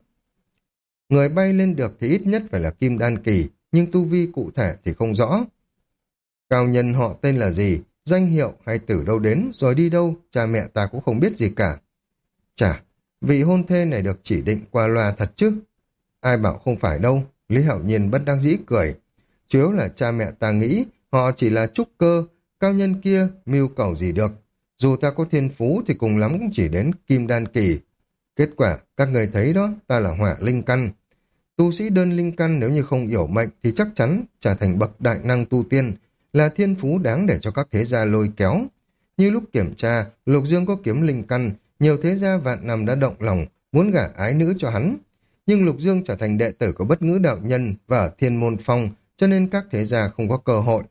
Người bay lên được thì ít nhất phải là kim đan kỳ, nhưng tu vi cụ thể thì không rõ. Cao nhân họ tên là gì, danh hiệu hay từ đâu đến, rồi đi đâu, cha mẹ ta cũng không biết gì cả. Chà, vị hôn thê này được chỉ định qua loa thật chứ? Ai bảo không phải đâu, Lý Hạo Nhiên bất đắc dĩ cười. Chủ yếu là cha mẹ ta nghĩ họ chỉ là trúc cơ, cao nhân kia mưu cầu gì được. Dù ta có thiên phú thì cùng lắm cũng chỉ đến kim đan kỳ. Kết quả, các người thấy đó, ta là hỏa linh căn. Tu sĩ đơn linh căn nếu như không yểu mệnh thì chắc chắn trở thành bậc đại năng tu tiên, là thiên phú đáng để cho các thế gia lôi kéo. Như lúc kiểm tra, Lục Dương có kiếm linh căn, nhiều thế gia vạn năm đã động lòng, muốn gả ái nữ cho hắn. Nhưng Lục Dương trở thành đệ tử của Bất Ngữ đạo nhân và ở Thiên Môn Phong, cho nên các thế gia không có cơ hội.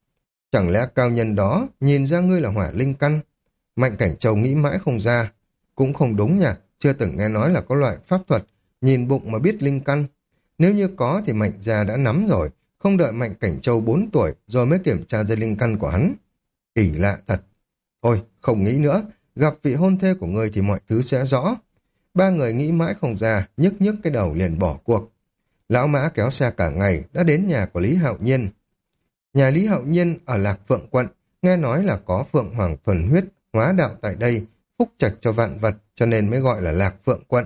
Chẳng lẽ cao nhân đó nhìn ra ngươi là hỏa linh căn? Mạnh Cảnh Châu nghĩ mãi không ra. Cũng không đúng nhỉ, chưa từng nghe nói là có loại pháp thuật nhìn bụng mà biết linh căn. Nếu như có thì Mạnh gia đã nắm rồi, không đợi Mạnh Cảnh Châu 4 tuổi rồi mới kiểm tra ra linh căn của hắn. Kỳ lạ thật. Thôi, không nghĩ nữa, gặp vị hôn thê của ngươi thì mọi thứ sẽ rõ. Ba người nghĩ mãi không ra, nhức nhức cái đầu liền bỏ cuộc. Lão Mã kéo xe cả ngày đã đến nhà của Lý Hạo Nhiên. Nhà Lý Hạo Nhiên ở Lạc Phượng quận, nghe nói là có Phượng Hoàng thuần huyết hóa đạo tại đây, phúc trạch cho vạn vật, cho nên mới gọi là Lạc Phượng quận.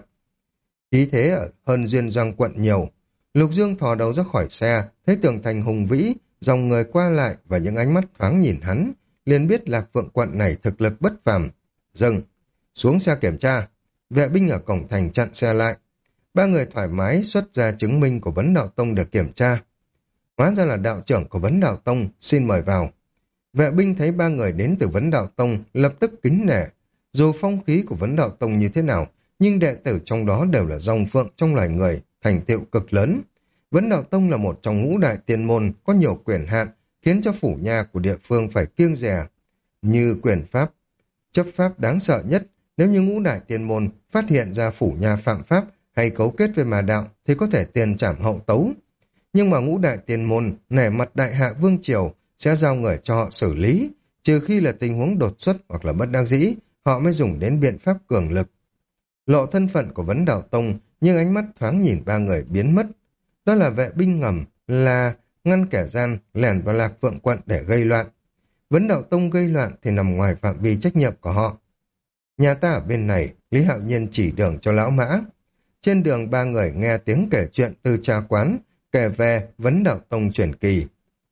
Khí thế ở hơn Duyên Giang quận nhiều. Lục Dương thò đầu ra khỏi xe, thấy tường thành hùng vĩ, dòng người qua lại và những ánh mắt thoáng nhìn hắn, liền biết Lạc Phượng quận này thực lực bất phàm. Dừng, xuống xe kiểm tra. Vệ binh ở cổng thành chặn xe lại. Ba người thoải mái xuất ra chứng minh của Vấn Đạo Tông để kiểm tra. Hóa ra là đạo trưởng của Vấn Đạo Tông, xin mời vào. Vệ binh thấy ba người đến từ Vấn Đạo Tông, lập tức kính nể. Dù phong khí của Vấn Đạo Tông như thế nào, nhưng đệ tử trong đó đều là dòng phượng trong loài người, thành tựu cực lớn. Vấn Đạo Tông là một trong ngũ đại tiên môn, có nhiều quyền hạn, khiến cho phủ nha của địa phương phải kiêng dè. Như quyền pháp, chấp pháp đáng sợ nhất, nếu như ngũ đại tiên môn phát hiện ra phủ nha phạm pháp hay cấu kết với ma đạo thì có thể tiền trảm hậu tấu. Nhưng mà ngũ đại tiên môn nể mặt đại hạ vương triều sẽ giao người cho họ xử lý, trừ khi là tình huống đột xuất hoặc là bất đắc dĩ, họ mới dùng đến biện pháp cường lực. Lộ thân phận của Vấn Đạo Tông, nhưng ánh mắt thoáng nhìn ba người biến mất. Đó là vệ binh ngầm, là ngăn kẻ gian lẻn vào Lạc Phượng quận để gây loạn. Vấn Đạo Tông gây loạn thì nằm ngoài phạm vi trách nhiệm của họ. Nhà ta ở bên này, Lý Hạo Nhiên chỉ đường cho lão Mã. Trên đường ba người nghe tiếng kể chuyện từ trà quán, kể về Vấn Đạo Tông truyền kỳ.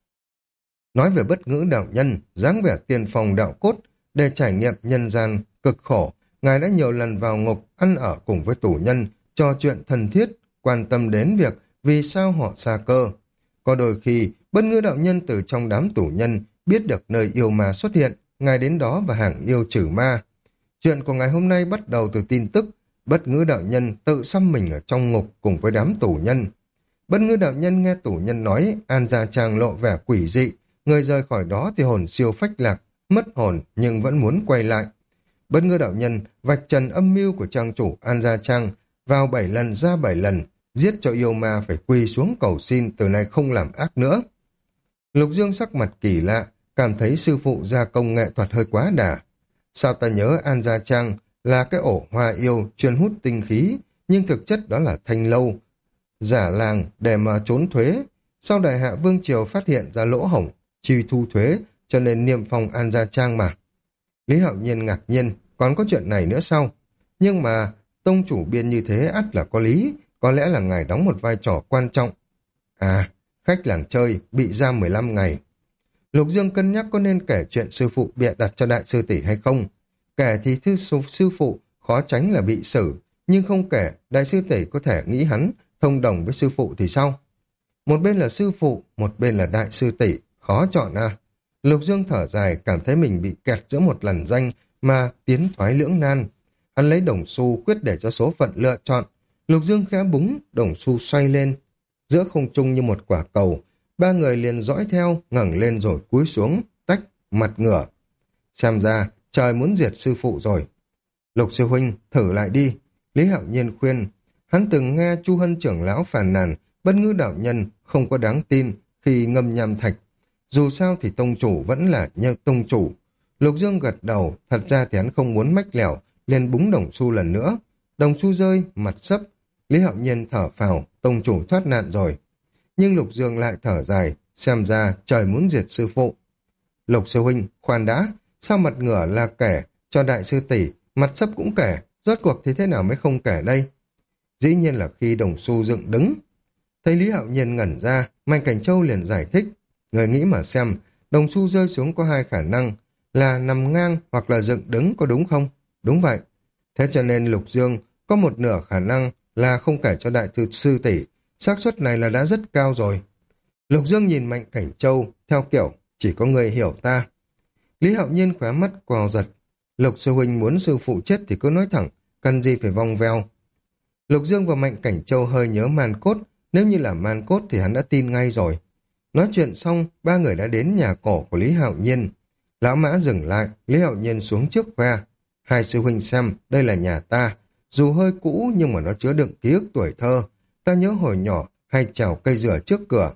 Nói về bất ngữ đạo nhân, dáng vẻ tiên phong đạo cốt, để trải nghiệm nhân gian cực khổ, Ngài đã nhiều lần vào ngục, ăn ở cùng với tù nhân, trò chuyện thân thiết, quan tâm đến việc vì sao họ xa cơ. Có đôi khi, bất ngữ đạo nhân từ trong đám tù nhân biết được nơi yêu ma xuất hiện, Ngài đến đó và hàng yêu trừ ma. Chuyện của ngày hôm nay bắt đầu từ tin tức bất ngữ đạo nhân tự xăm mình ở trong ngục cùng với đám tù nhân. Bất ngữ đạo nhân nghe tù nhân nói An Gia Trang lộ vẻ quỷ dị, người rời khỏi đó thì hồn siêu phách lạc, mất hồn nhưng vẫn muốn quay lại. Bất ngữ đạo nhân vạch trần âm mưu của trang chủ An Gia Trang, vào 7 lần ra 7 lần, giết cho yêu ma phải quỳ xuống cầu xin từ nay không làm ác nữa. Lục Dương sắc mặt kỳ lạ, cảm thấy sư phụ gia công nghệ thuật hơi quá đà. Sao ta nhớ An Gia Trang là cái ổ hoa yêu chuyên hút tinh khí, nhưng thực chất đó là thanh lâu, giả làng để mà trốn thuế. Sau đại hạ Vương Triều phát hiện ra lỗ hổng, truy thu thuế, cho nên niêm phong An Gia Trang mà. Lý Hạo Nhiên ngạc nhiên, còn có chuyện này nữa sao? Nhưng mà tông chủ biên như thế ắt là có lý, có lẽ là ngài đóng một vai trò quan trọng. À, khách làng chơi, bị giam 15 ngày. Lục Dương cân nhắc có nên kể chuyện sư phụ bịa đặt cho đại sư tỷ hay không. Kể thì sư phụ khó tránh là bị xử, nhưng không kể, đại sư tỷ có thể nghĩ hắn thông đồng với sư phụ thì sao? Một bên là sư phụ, một bên là đại sư tỷ, khó chọn à. Lục Dương thở dài, cảm thấy mình bị kẹt giữa một lằn ranh mà tiến thoái lưỡng nan. Hắn lấy đồng xu quyết để cho số phận lựa chọn. Lục Dương khẽ búng, đồng xu xoay lên. Giữa không trung như một quả cầu, ba người liền dõi theo, ngẩng lên rồi cúi xuống, tách, mặt ngửa. Xem ra, trời muốn diệt sư phụ rồi. Lục sư huynh, thử lại đi. Lý Hạo Nhiên khuyên. Hắn từng nghe Chu Hân trưởng lão phàn nàn, bất ngữ đạo nhân không có đáng tin khi ngâm nham thạch. Dù sao thì tông chủ vẫn là như tông chủ. Lục Dương gật đầu, thật ra thì hắn không muốn mách lẻo, liền búng đồng xu lần nữa. Đồng xu rơi, mặt sấp. Lý Hạo Nhiên thở phào, tông chủ thoát nạn rồi. Nhưng Lục Dương lại thở dài, xem ra trời muốn diệt sư phụ. Lục sư huynh, khoan đã, sao mặt ngửa là kể, cho đại sư tỷ, mặt sấp cũng kể, rốt cuộc thì thế nào mới không kể đây? Dĩ nhiên là khi đồng xu dựng đứng. Thấy Lý Hạo Nhiên ngẩn ra, Mạnh Cảnh Châu liền giải thích. Người nghĩ mà xem, đồng xu rơi xuống có hai khả năng, là nằm ngang hoặc là dựng đứng, có đúng không? Đúng vậy. Thế cho nên Lục Dương có một nửa khả năng là không kể cho đại sư tỷ, xác suất này là đã rất cao rồi. Lục Dương nhìn Mạnh Cảnh Châu, theo kiểu, chỉ có người hiểu ta. Lý Hạo Nhiên khóe mắt quào giật. Lục sư huynh muốn sư phụ chết thì cứ nói thẳng, cần gì phải vòng veo. Lục Dương và Mạnh Cảnh Châu hơi nhớ Man Cốt, nếu như là Man Cốt thì hắn đã tin ngay rồi. Nói chuyện xong, ba người đã đến nhà cổ của Lý Hạo Nhiên. Lão Mã dừng lại, Lý Hạo Nhiên xuống trước khoe. Hai sư huynh xem, đây là nhà ta. Dù hơi cũ nhưng mà nó chứa đựng ký ức tuổi thơ. Ta nhớ hồi nhỏ hay trèo cây dừa trước cửa.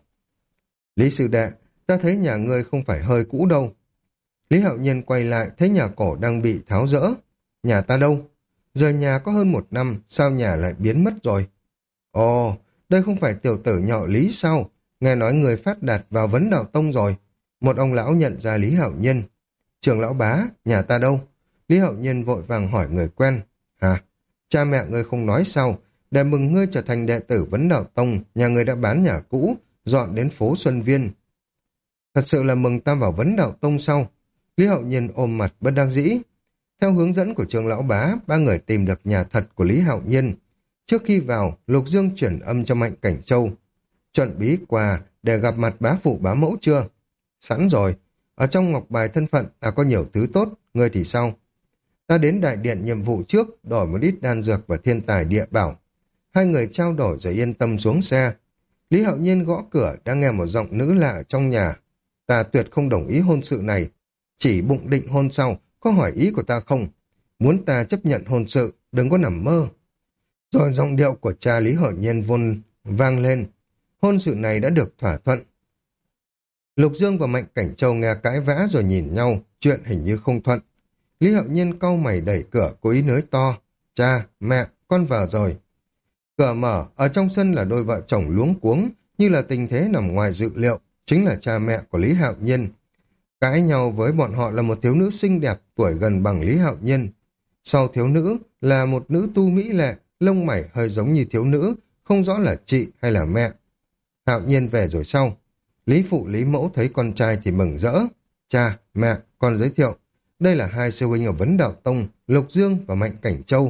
Lý sư đệ, ta thấy nhà ngươi không phải hơi cũ đâu. Lý Hạo Nhiên quay lại thấy nhà cổ đang bị tháo rỡ. Nhà ta đâu? Rời nhà có hơn 1 năm, sao nhà lại biến mất rồi? Ồ, đây không phải tiểu tử nhọ Lý sao? Nghe nói người phát đạt vào Vấn Đạo Tông rồi. Một ông lão nhận ra Lý Hạo Nhiên. Trưởng lão bá, nhà ta đâu? Lý Hạo Nhiên vội vàng hỏi người quen. Hả? Cha mẹ ngươi không nói sao? Để mừng ngươi trở thành đệ tử Vấn Đạo Tông, nhà ngươi đã bán nhà cũ, dọn đến phố Xuân Viên. Thật sự là mừng ta vào Vấn Đạo Tông sau. Lý Hạo Nhiên ôm mặt bất đắc dĩ. Theo hướng dẫn của trưởng lão bá, ba người tìm được nhà thật của Lý Hạo Nhiên. Trước khi vào, Lục Dương chuyển âm cho Mạnh Cảnh Châu. Chuẩn bị quà để gặp mặt bá phụ bá mẫu chưa? Sẵn rồi. Ở trong ngọc bài thân phận có nhiều thứ tốt, ngươi thì sao? Ta đến đại điện nhiệm vụ trước, đổi một ít đan dược và thiên tài địa bảo. Hai người trao đổi rồi yên tâm xuống xe. Lý Hạo Nhiên gõ cửa, đang nghe một giọng nữ lạ trong nhà. Ta tuyệt không đồng ý hôn sự này. Chỉ bụng định hôn sau, có hỏi ý của ta không? Muốn ta chấp nhận hôn sự, đừng có nằm mơ. Rồi giọng điệu của cha Lý Hạo Nhiên vang lên. Hôn sự này đã được thỏa thuận. Lục Dương và Mạnh Cảnh Châu nghe cãi vã rồi nhìn nhau, chuyện hình như không thuận. Lý Hạo Nhiên cau mày đẩy cửa, cố ý nói to. Cha, mẹ, con vào rồi. Cửa mở, ở trong sân là đôi vợ chồng luống cuống, như là tình thế nằm ngoài dự liệu. chính là cha mẹ của Lý Hạo Nhiên. Cãi nhau với bọn họ là một thiếu nữ xinh đẹp tuổi gần bằng Lý Hạo Nhiên. Sau thiếu nữ là một nữ tu mỹ lệ, lông mày hơi giống như thiếu nữ, không rõ là chị hay là mẹ. Hạo Nhiên về rồi sau. Lý phụ Lý mẫu thấy con trai thì mừng rỡ. Cha, mẹ, con giới thiệu. Đây là hai sư huynh ở Vấn Đạo Tông, Lục Dương và Mạnh Cảnh Châu.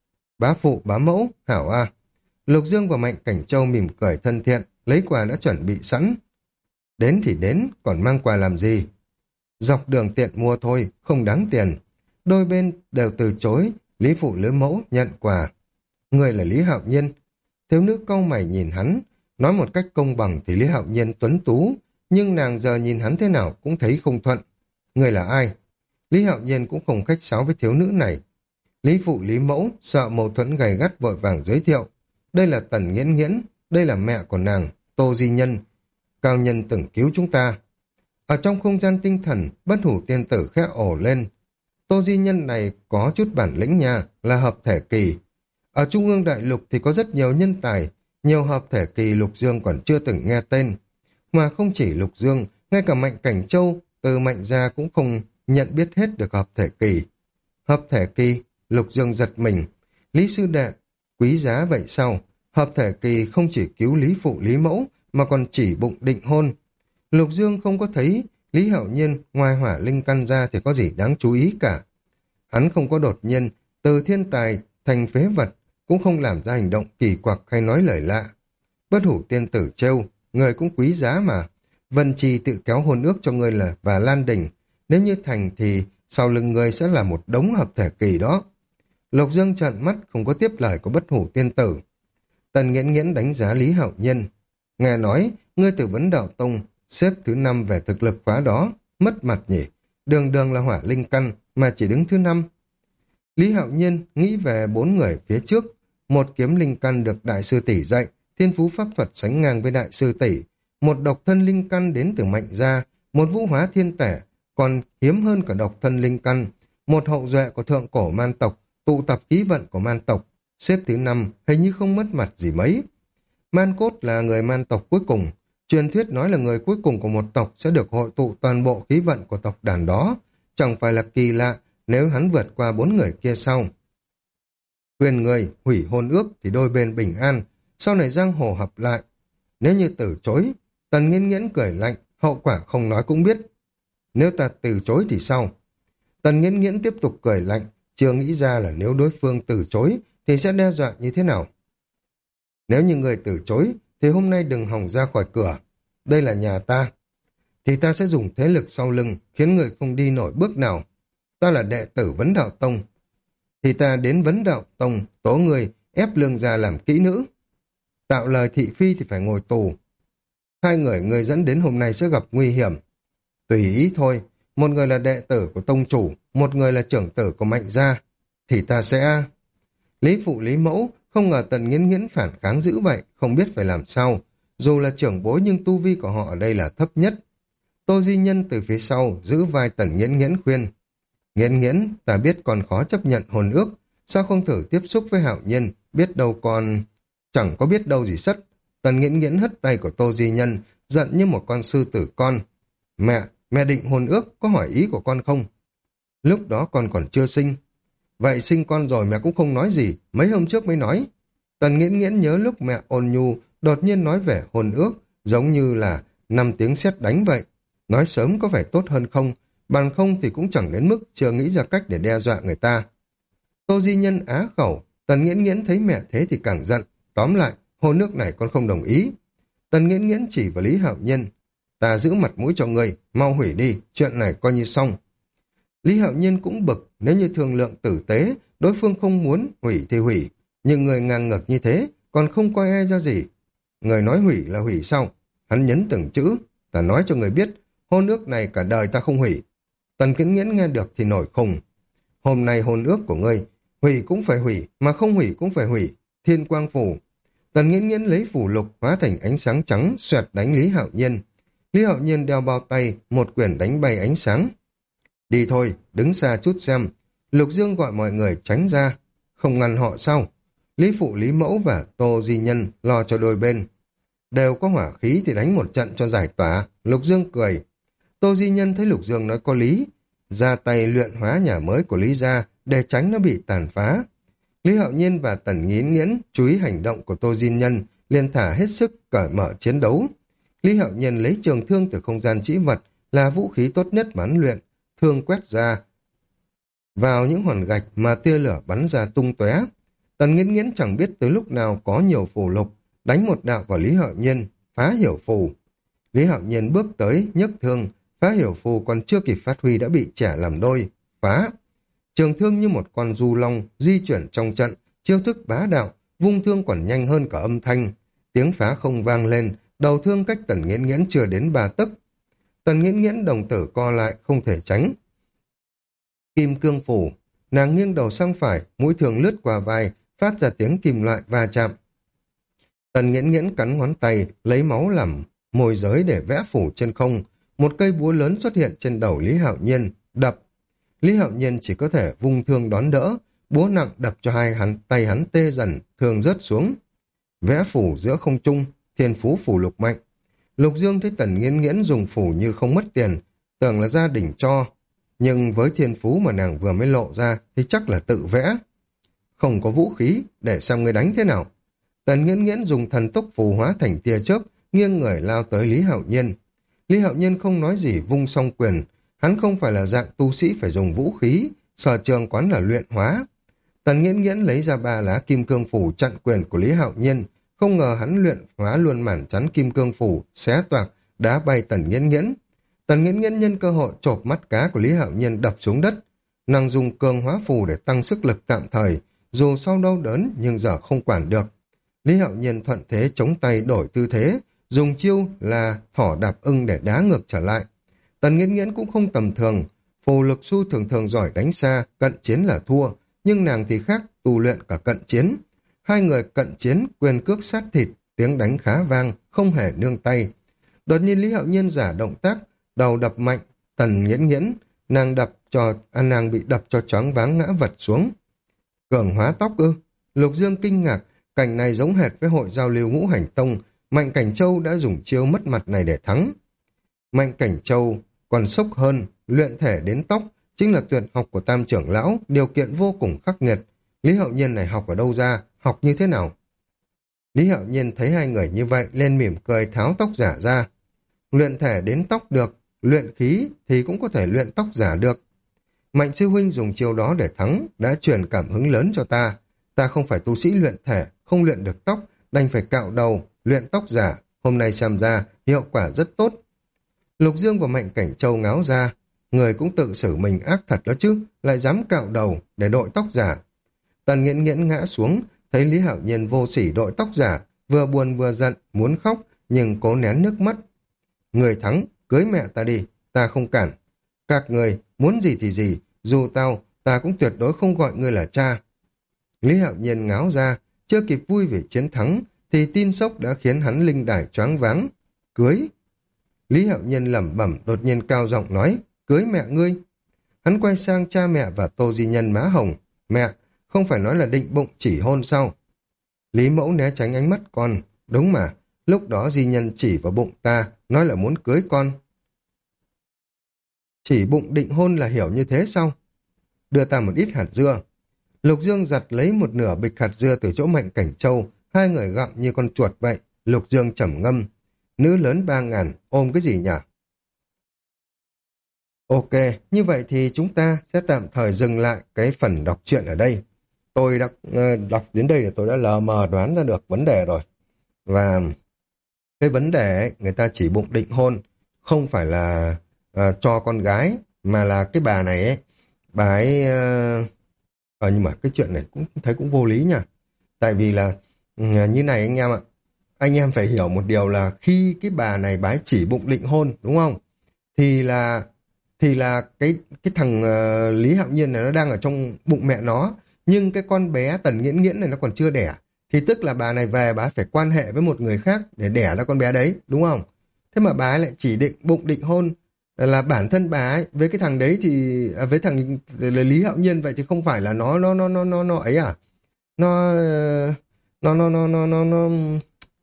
Bá phụ, bá mẫu, hảo a. Lục Dương và Mạnh Cảnh Châu mỉm cười thân thiện, lấy quà đã chuẩn bị sẵn. Đến thì đến, còn mang quà làm gì? Dọc đường tiện mua thôi, không đáng tiền. Đôi bên đều từ chối, Lý phụ Lý mẫu nhận quà. Người là Lý Hạo Nhiên. Thiếu nữ cau mày nhìn hắn, nói một cách công bằng thì Lý Hạo Nhiên tuấn tú, nhưng nàng giờ nhìn hắn thế nào cũng thấy không thuận. Người là ai? Lý Hạo Nhiên cũng không khách sáo với thiếu nữ này. Lý phụ Lý mẫu sợ mâu thuẫn gay gắt vội vàng giới thiệu. Đây là Tần Nghiễn Nghiễn, đây là mẹ của nàng, Tô Di Nhân. Cao nhân từng cứu chúng ta. Ở trong không gian tinh thần, Bất Hủ Tiên Tử khẽ ồ lên. Tô Di Nhân này có chút bản lĩnh nha, là hợp thể kỳ. Ở Trung ương Đại Lục thì có rất nhiều nhân tài, nhiều hợp thể kỳ Lục Dương còn chưa từng nghe tên. Mà không chỉ Lục Dương, ngay cả Mạnh Cảnh Châu, từ Mạnh gia cũng không nhận biết hết được hợp thể kỳ. Hợp thể kỳ, Lục Dương giật mình. Lý sư đệ, quý giá vậy sao? Hợp thể kỳ không chỉ cứu Lý phụ Lý mẫu, mà còn chỉ bụng định hôn. Lục Dương không có thấy Lý Hạo Nhiên ngoài hỏa linh căn ra thì có gì đáng chú ý cả. Hắn không có đột nhiên từ thiên tài thành phế vật, cũng không làm ra hành động kỳ quặc hay nói lời lạ. Bất Hủ Tiên Tử trêu, người cũng quý giá mà. Vân Trì tự kéo hôn ước cho người là và Lan Đình. Nếu như thành thì sau lưng người sẽ là một đống hợp thể kỳ đó. Lục Dương trợn mắt không có tiếp lời của Bất Hủ Tiên Tử. Tần Nghiễn Nghiễn đánh giá Lý Hạo Nhiên. Nghe nói, ngươi từ Vấn Đạo Tông xếp thứ 5 về thực lực khóa đó, mất mặt nhỉ, đường đường là hỏa linh căn mà chỉ đứng thứ 5. Lý Hạo Nhiên nghĩ về 4 người phía trước, một kiếm linh căn được đại sư tỷ dạy, thiên phú pháp thuật sánh ngang với đại sư tỷ, một độc thân linh căn đến từ Mạnh gia, một vũ hóa thiên tể, còn hiếm hơn cả độc thân linh căn, một hậu duệ của thượng cổ man tộc, tụ tập khí vận của man tộc, xếp thứ 5 hình như không mất mặt gì mấy. Man Cốt là người man tộc cuối cùng. Truyền thuyết nói là người cuối cùng của một tộc sẽ được hội tụ toàn bộ khí vận của tộc đàn đó. Chẳng phải là kỳ lạ nếu hắn vượt qua 4 người kia sau. Khuyên người hủy hôn ước thì đôi bên bình an, sau này giang hồ hợp lại. Nếu như từ chối, Tần Nghiễn Nghiễn cười lạnh, hậu quả không nói cũng biết. Nếu ta từ chối thì sao? Tần Nghiễn Nghiễn tiếp tục cười lạnh, chưa nghĩ ra là nếu đối phương từ chối thì sẽ đe dọa như thế nào. Nếu như người từ chối thì hôm nay đừng hòng ra khỏi cửa. Đây là nhà ta. Thì ta sẽ dùng thế lực sau lưng khiến người không đi nổi bước nào. Ta là đệ tử Vấn Đạo Tông. Thì ta đến Vấn Đạo Tông tố người ép lương gia làm kỹ nữ. Tạo lời thị phi thì phải ngồi tù. Hai người dẫn đến hôm nay sẽ gặp nguy hiểm. Tùy ý thôi. Một người là đệ tử của tông chủ, một người là trưởng tử của Mạnh gia. Thì ta sẽ... Lý phụ Lý mẫu không ngờ Tần Nghiễn Nghiễn phản kháng dữ vậy, không biết phải làm sao. Dù là trưởng bối nhưng tu vi của họ ở đây là thấp nhất. Tô Di Nhân từ phía sau giữ vai Tần Nghiễn Nghiễn khuyên. Nghiễn Nghiễn, ta biết còn khó chấp nhận hôn ước, sao không thử tiếp xúc với Hạo Nhiên, biết đâu còn... Chẳng có biết đâu gì sất. Tần Nghiễn Nghiễn hất tay của Tô Di Nhân, giận như một con sư tử con. Mẹ định hôn ước, có hỏi ý của con không? Lúc đó con còn chưa sinh. Vậy sinh con rồi mẹ cũng không nói gì, mấy hôm trước mới nói. Tần Nghiễn Nghiễn nhớ lúc mẹ ôn nhu đột nhiên nói về hôn ước, giống như là 5 tiếng sét đánh vậy. Nói sớm có phải tốt hơn không, bằng không thì cũng chẳng đến mức chưa nghĩ ra cách để đe dọa người ta. Tô Di Nhân á khẩu, Tần Nghiễn Nghiễn thấy mẹ thế thì càng giận. Tóm lại, hôn ước này con không đồng ý. Tần Nghiễn Nghiễn chỉ vào Lý Hạo Nhiên. Ta giữ mặt mũi cho người, mau hủy đi, chuyện này coi như xong. Lý Hạo Nhiên cũng bực, nếu như thương lượng tử tế, đối phương không muốn, hủy thì hủy. Nhưng người ngang ngược như thế, còn không coi ai ra gì. Người nói hủy là hủy sao? Hắn nhấn từng chữ, ta nói cho người biết, hôn ước này cả đời ta không hủy. Tần Nghiễn Nghiễn nghe được thì nổi khùng. Hôm nay hôn ước của ngươi, hủy cũng phải hủy, mà không hủy cũng phải hủy. Thiên quang phủ. Tần Nghiễn Nghiễn lấy phủ lục hóa thành ánh sáng trắng, xoẹt đánh Lý Hạo Nhiên. Lý Hạo Nhiên đeo bao tay, một quyển đánh bay ánh sáng. Đi thôi, đứng xa chút xem. Lục Dương gọi mọi người tránh ra. Không ngăn họ sao? Lý phụ Lý mẫu và Tô Di Nhân lo cho đôi bên. đều có hỏa khí thì đánh một trận cho giải tỏa. Lục Dương cười. Tô Di Nhân thấy Lục Dương nói có lý, ra tay luyện hóa nhà mới của Lý gia để tránh nó bị tàn phá. Lý Hạo Nhiên và Tần Nghiễn Nghiễn chú ý hành động của Tô Di Nhân, liền thả hết sức cởi mở chiến đấu. Lý Hạo Nhiên lấy trường thương từ không gian trĩ vật, là vũ khí tốt nhất mà hắn luyện, thương quét ra vào những hòn gạch mà tia lửa bắn ra tung tóe. Tần Nghiễn Nghiễn chẳng biết tới lúc nào có nhiều phù lục, đánh một đạo vào Lý Hạo Nhiên, phá hiểu phù. Lý Hạo Nhiên bước tới, nhấc thương, phá hiểu phù còn chưa kịp phát huy đã bị chẻ làm đôi, phá. Trường thương như một con du long di chuyển trong trận, chiêu thức bá đạo, vung thương còn nhanh hơn cả âm thanh. Tiếng phá không vang lên, đầu thương cách Tần Nghiễn Nghiễn chưa đến 3 tấc. Tần Nghiễn Nghiễn đồng tử co lại, không thể tránh. Kim cương phủ, nàng nghiêng đầu sang phải, mũi thương lướt qua vai, phát ra tiếng kim loại va chạm. Tần Nghiễn Nghiễn cắn ngón tay, lấy máu làm môi giới để vẽ phủ trên không. Một cây búa lớn xuất hiện trên đầu Lý Hạo Nhiên, đập. Lý Hạo Nhiên chỉ có thể vung thương đón đỡ, búa nặng đập cho tay hắn tê dần, thương rớt xuống. Vẽ phủ giữa không trung, thiên phú phủ lục mạnh. Lục Dương thấy Tần Nghiễn Nghiễn dùng phủ như không mất tiền, tưởng là gia đình cho. Nhưng với thiên phú mà nàng vừa mới lộ ra thì chắc là tự vẽ. Không có vũ khí, để xem người đánh thế nào. Tần Nghiễn Nghiễn dùng thần tốc phù hóa thành tia chớp, nghiêng người lao tới Lý Hạo Nhiên. Lý Hạo Nhiên không nói gì vung song quyền, hắn không phải là dạng tu sĩ phải dùng vũ khí, sở trường quán là luyện hóa. Tần Nghiễn Nghiễn lấy ra 3 lá kim cương phủ chặn quyền của Lý Hạo Nhiên, không ngờ hắn luyện hóa luôn màn chắn kim cương phủ, xé toạc, đá bay Tần Nghiễn Nghiễn. Tần Nghiễn Nghiễn nhân cơ hội chộp mắt cá của Lý Hạo Nhiên đập xuống đất, nàng dùng cường hóa phù để tăng sức lực tạm thời, dù sau đau đớn nhưng giờ không quản được. Lý Hạo Nhiên thuận thế chống tay đổi tư thế, dùng chiêu là thỏ đạp ưng để đá ngược trở lại. Tần Nghiễn Nghiễn cũng không tầm thường, phù lực su thường thường giỏi đánh xa, cận chiến là thua, nhưng nàng thì khác, tu luyện cả cận chiến. Hai người cận chiến, quyền cước sát thịt, tiếng đánh khá vang, không hề nương tay. Đột nhiên Lý Hạo Nhiên giả động tác, đầu đập mạnh, Tần Nghiễn Nghiễn, nàng bị đập cho choáng váng ngã vật xuống. Cường hóa tóc ư? Lục Dương kinh ngạc, cảnh này giống hệt với hội giao lưu ngũ hành tông, Mạnh Cảnh Châu đã dùng chiêu mất mặt này để thắng. Mạnh Cảnh Châu còn sốc hơn, luyện thể đến tóc, chính là tuyệt học của Tam trưởng lão, điều kiện vô cùng khắc nghiệt. Lý Hạo Nhiên này học ở đâu ra, học như thế nào? Lý Hạo Nhiên thấy hai người như vậy, lên mỉm cười tháo tóc giả ra. Luyện thể đến tóc được, luyện khí thì cũng có thể luyện tóc giả được. Mạnh sư huynh dùng chiêu đó để thắng, đã truyền cảm hứng lớn cho ta. Ta không phải tu sĩ luyện thể, không luyện được tóc, đành phải cạo đầu, luyện tóc giả. Hôm nay xem ra, hiệu quả rất tốt. Lục Dương và Mạnh Cảnh Châu ngáo ra. Người cũng tự xử mình ác thật đó chứ, lại dám cạo đầu để đội tóc giả. Tần Nghiễn Nghiễn ngã xuống, thấy Lý Hạo Nhiên vô sỉ đội tóc giả, vừa buồn vừa giận, muốn khóc, nhưng cố nén nước mắt. Người thắng, cưới mẹ ta đi, ta không cản. Các người, muốn gì thì gì, dù ta cũng tuyệt đối không gọi ngươi là cha. Lý Hạo Nhiên ngáo ra, chưa kịp vui vì chiến thắng, thì tin sốc đã khiến hắn linh đài choáng váng. Cưới. Lý Hạo Nhiên lẩm bẩm đột nhiên cao giọng nói, cưới mẹ ngươi. Hắn quay sang cha mẹ và Tô Di Nhân má hồng. Mẹ, không phải nói là định bụng chỉ hôn sao? Lý Mẫu né tránh ánh mắt con. Đúng mà, lúc đó Di Nhân chỉ vào bụng ta, nói là muốn cưới con. Chỉ bụng định hôn là hiểu như thế sao? Đưa ta một ít hạt dưa. Lục Dương giặt lấy một nửa bịch hạt dưa từ chỗ Mạnh Cảnh Châu, hai người gặm như con chuột vậy. Lục Dương trầm ngâm. Nữ lớn 3.000, ôm cái gì nhỉ? Ok, như vậy thì chúng ta sẽ tạm thời dừng lại cái phần đọc truyện ở đây. Tôi đã đọc đến đây thì tôi đã lờ mờ đoán ra được vấn đề rồi. Và cái vấn đề ấy, người ta chỉ bụng định hôn, không phải là cho con gái, mà là cái bà này ấy, bà ấy... nhưng mà cái chuyện này cũng thấy cũng vô lý nha. Tại vì là như này anh em ạ, anh em phải hiểu một điều là khi cái bà này bà ấy chỉ bụng định hôn, đúng không? Thì là cái thằng Lý Hạo Nhiên này nó đang ở trong bụng mẹ nó, nhưng cái con bé Tần Nghiễn Nghiễn này nó còn chưa đẻ. Thì tức là bà này về bà ấy phải quan hệ với một người khác để đẻ ra con bé đấy, đúng không? Thế mà bà ấy lại chỉ bụng định hôn, là bản thân bà ấy với cái thằng đấy thì với thằng Lý Hạo Nhiên, vậy thì không phải là nó ấy à? Nó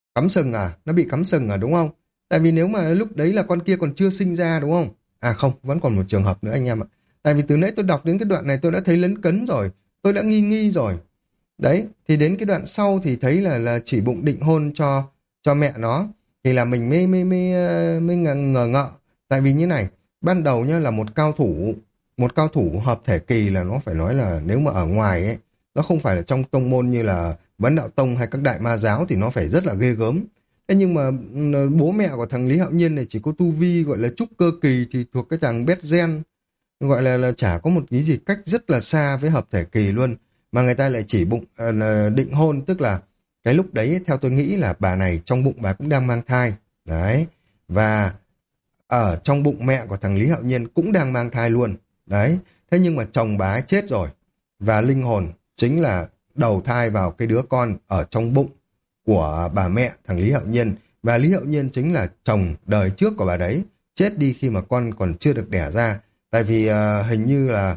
Cắm sừng à? Nó bị cắm sừng à đúng không? Tại vì nếu mà lúc đấy là con kia còn chưa sinh ra đúng không? À không, vẫn còn một trường hợp nữa anh em ạ. Tại vì từ nãy tôi đọc đến cái đoạn này tôi đã thấy lấn cấn rồi. Tôi đã nghi nghi rồi. Đấy, thì đến cái đoạn sau thì thấy là chỉ bụng định hôn cho mẹ nó. Thì là mình mới ngờ ngợ. Tại vì như này, ban đầu nhá là một cao thủ hợp thể kỳ là nó phải nói là nếu mà ở ngoài ấy, nó không phải là trong tông môn như là Vấn Đạo Tông hay các đại ma giáo thì nó phải rất là ghê gớm. Thế nhưng mà bố mẹ của thằng Lý Hạo Nhiên này chỉ có tu vi gọi là trúc cơ kỳ thì thuộc cái thằng Bét Gen, gọi là chả có một cái gì cách rất là xa với hợp thể kỳ luôn, mà người ta lại chỉ bụng là định hôn, tức là cái lúc đấy theo tôi nghĩ là bà này trong bụng bà cũng đang mang thai đấy, và ở trong bụng mẹ của thằng Lý Hạo Nhiên cũng đang mang thai luôn đấy. Thế nhưng mà chồng bà ấy chết rồi, và linh hồn chính là đầu thai vào cái đứa con ở trong bụng của bà mẹ thằng Lý Hạo Nhiên, và Lý Hạo Nhiên chính là chồng đời trước của bà đấy, chết đi khi mà con còn chưa được đẻ ra. Tại vì hình như là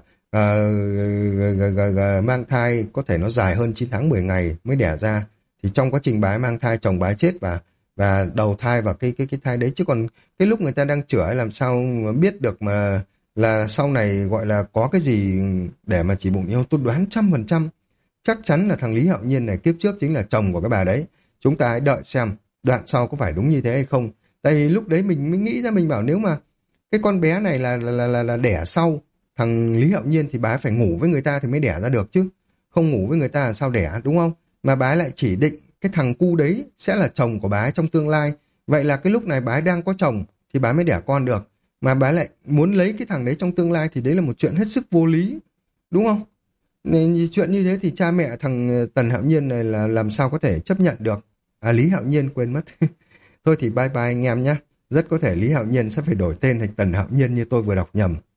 mang thai có thể nó dài hơn 9 tháng 10 ngày mới đẻ ra, thì trong quá trình bà ấy mang thai chồng bà ấy chết, và đầu thai vào cái thai đấy, chứ còn cái lúc người ta đang chữa ấy làm sao mà biết được mà là sau này gọi là có cái gì để mà chỉ bụng yêu. Tôi đoán 100% chắc chắn là thằng Lý Hạo Nhiên này kiếp trước chính là chồng của cái bà đấy. Chúng ta hãy đợi xem đoạn sau có phải đúng như thế hay không. Tại vì lúc đấy mình mới nghĩ ra, mình bảo nếu mà cái con bé này là đẻ sau thằng Lý Hạo Nhiên thì bà ấy phải ngủ với người ta thì mới đẻ ra được chứ. Không ngủ với người ta là sao đẻ, đúng không? Mà bà ấy lại chỉ định cái thằng cu đấy sẽ là chồng của bà ấy trong tương lai. Vậy là cái lúc này bà ấy đang có chồng thì bà ấy mới đẻ con được. Mà bà ấy lại muốn lấy cái thằng đấy trong tương lai thì đấy là một chuyện hết sức vô lý. Đúng không? Nên chuyện như thế thì cha mẹ thằng Tần Hạo Nhiên này là làm sao có thể chấp nhận được. À, Lý Hạo Nhiên quên mất. Thôi thì bye bye anh em nhé. Rất có thể Lý Hạo Nhiên sẽ phải đổi tên thành Tần Hạo Nhiên như tôi vừa đọc nhầm.